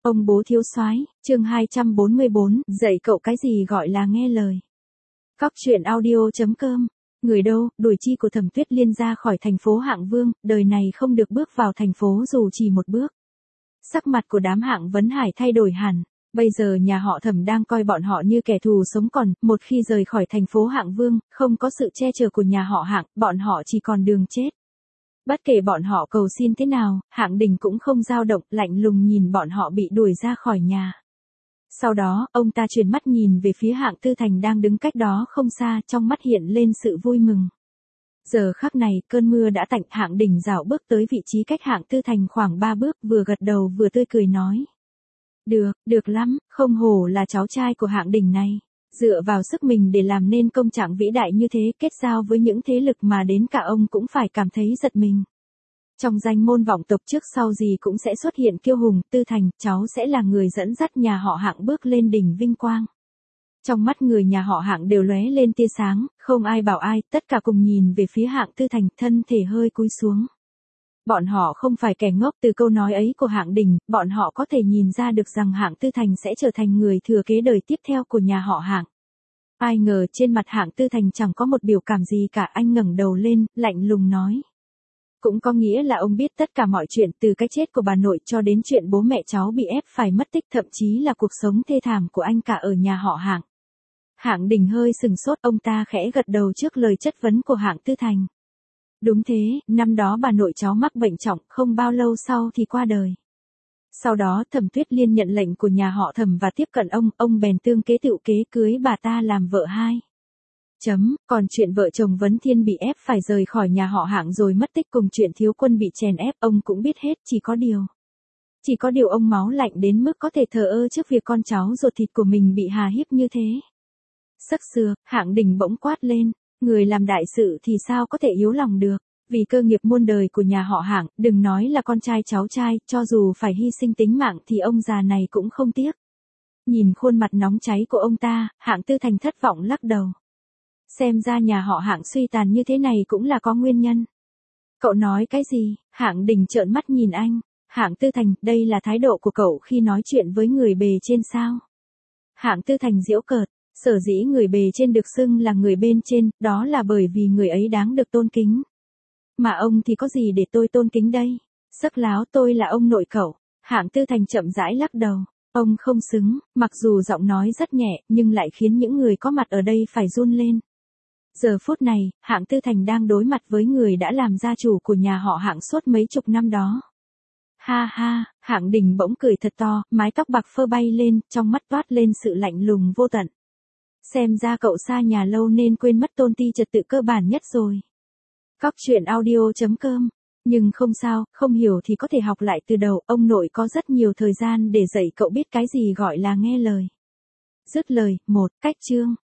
Ông bố thiếu soái, chương 244, dạy cậu cái gì gọi là nghe lời. Cóc truyện audio.com. Người đâu, đuổi chi của Thẩm Tuyết Liên ra khỏi thành phố Hạng Vương, đời này không được bước vào thành phố dù chỉ một bước. Sắc mặt của đám Hạng Vấn Hải thay đổi hẳn. Bây giờ nhà họ Thẩm đang coi bọn họ như kẻ thù sống còn, một khi rời khỏi thành phố Hạng Vương, không có sự che chở của nhà họ Hạng, bọn họ chỉ còn đường chết. Bất kể bọn họ cầu xin thế nào, Hạng Đình cũng không dao động, lạnh lùng nhìn bọn họ bị đuổi ra khỏi nhà. Sau đó, ông ta chuyển mắt nhìn về phía Hạng Tư Thành đang đứng cách đó không xa, trong mắt hiện lên sự vui mừng. Giờ khắc này, cơn mưa đã tạnh, Hạng Đình dạo bước tới vị trí cách Hạng Tư Thành khoảng 3 bước, vừa gật đầu vừa tươi cười nói. Được lắm, không hổ là cháu trai của Hạng Đình này. Dựa vào sức mình để làm nên công trạng vĩ đại như thế, kết giao với những thế lực mà đến cả ông cũng phải cảm thấy giật mình. Trong danh môn vọng tộc trước sau gì cũng sẽ xuất hiện kiêu hùng, Tư Thành, cháu sẽ là người dẫn dắt nhà họ Hạng bước lên đỉnh vinh quang. Trong mắt người nhà họ Hạng đều lóe lên tia sáng, không ai bảo ai, tất cả cùng nhìn về phía Hạng Tư Thành, thân thể hơi cúi xuống. Bọn họ không phải kẻ ngốc, từ câu nói ấy của Hạng Đình, bọn họ có thể nhìn ra được rằng Hạng Tư Thành sẽ trở thành người thừa kế đời tiếp theo của nhà họ Hạng. Ai ngờ trên mặt Hạng Tư Thành chẳng có một biểu cảm gì cả, anh ngẩng đầu lên, lạnh lùng nói. Cũng có nghĩa là ông biết tất cả mọi chuyện, từ cái chết của bà nội cho đến chuyện bố mẹ cháu bị ép phải mất tích, thậm chí là cuộc sống thê thảm của anh cả ở nhà họ Hạng. Hạng Đình hơi sừng sốt, ông ta khẽ gật đầu trước lời chất vấn của Hạng Tư Thành. Đúng thế, năm đó bà nội cháu mắc bệnh trọng, không bao lâu sau thì qua đời. Sau đó Thẩm Tuyết Liên nhận lệnh của nhà họ Thẩm và tiếp cận ông bèn tương kế tựu kế cưới bà ta làm vợ hai. Còn chuyện vợ chồng Vấn Thiên bị ép phải rời khỏi nhà họ Hạng rồi mất tích cùng chuyện thiếu quân bị chèn ép, ông cũng biết hết, chỉ có điều ông máu lạnh đến mức có thể thờ ơ trước việc con cháu ruột thịt của mình bị hà hiếp như thế. Sắc sừa, Hạng Đình bỗng quát lên. Người làm đại sự thì sao có thể yếu lòng được, vì cơ nghiệp muôn đời của nhà họ Hạng, đừng nói là con trai cháu trai, cho dù phải hy sinh tính mạng thì ông già này cũng không tiếc. Nhìn khuôn mặt nóng cháy của ông ta, Hạng Tư Thành thất vọng lắc đầu. Xem ra nhà họ Hạng suy tàn như thế này cũng là có nguyên nhân. Cậu nói cái gì? Hạng Đình trợn mắt nhìn anh. Hạng Tư Thành, đây là thái độ của cậu khi nói chuyện với người bề trên sao? Hạng Tư Thành giễu cợt. Sở dĩ người bề trên được xưng là người bên trên, đó là bởi vì người ấy đáng được tôn kính. Mà ông thì có gì để tôi tôn kính đây? Sắc láo, tôi là ông nội cậu. Hạng Tư Thành chậm rãi lắc đầu. Ông không xứng, mặc dù giọng nói rất nhẹ, nhưng lại khiến những người có mặt ở đây phải run lên. Giờ phút này, Hạng Tư Thành đang đối mặt với người đã làm gia chủ của nhà họ Hạng suốt mấy chục năm đó. Ha ha, Hạng Đình bỗng cười thật to, mái tóc bạc phơ bay lên, trong mắt toát lên sự lạnh lùng vô tận. Xem ra cậu xa nhà lâu nên quên mất tôn ti trật tự cơ bản nhất rồi. Cóc truyện audio.com. Nhưng không sao, không hiểu thì có thể học lại từ đầu, ông nội có rất nhiều thời gian để dạy cậu biết cái gì gọi là nghe lời. Dứt lời, cách chương.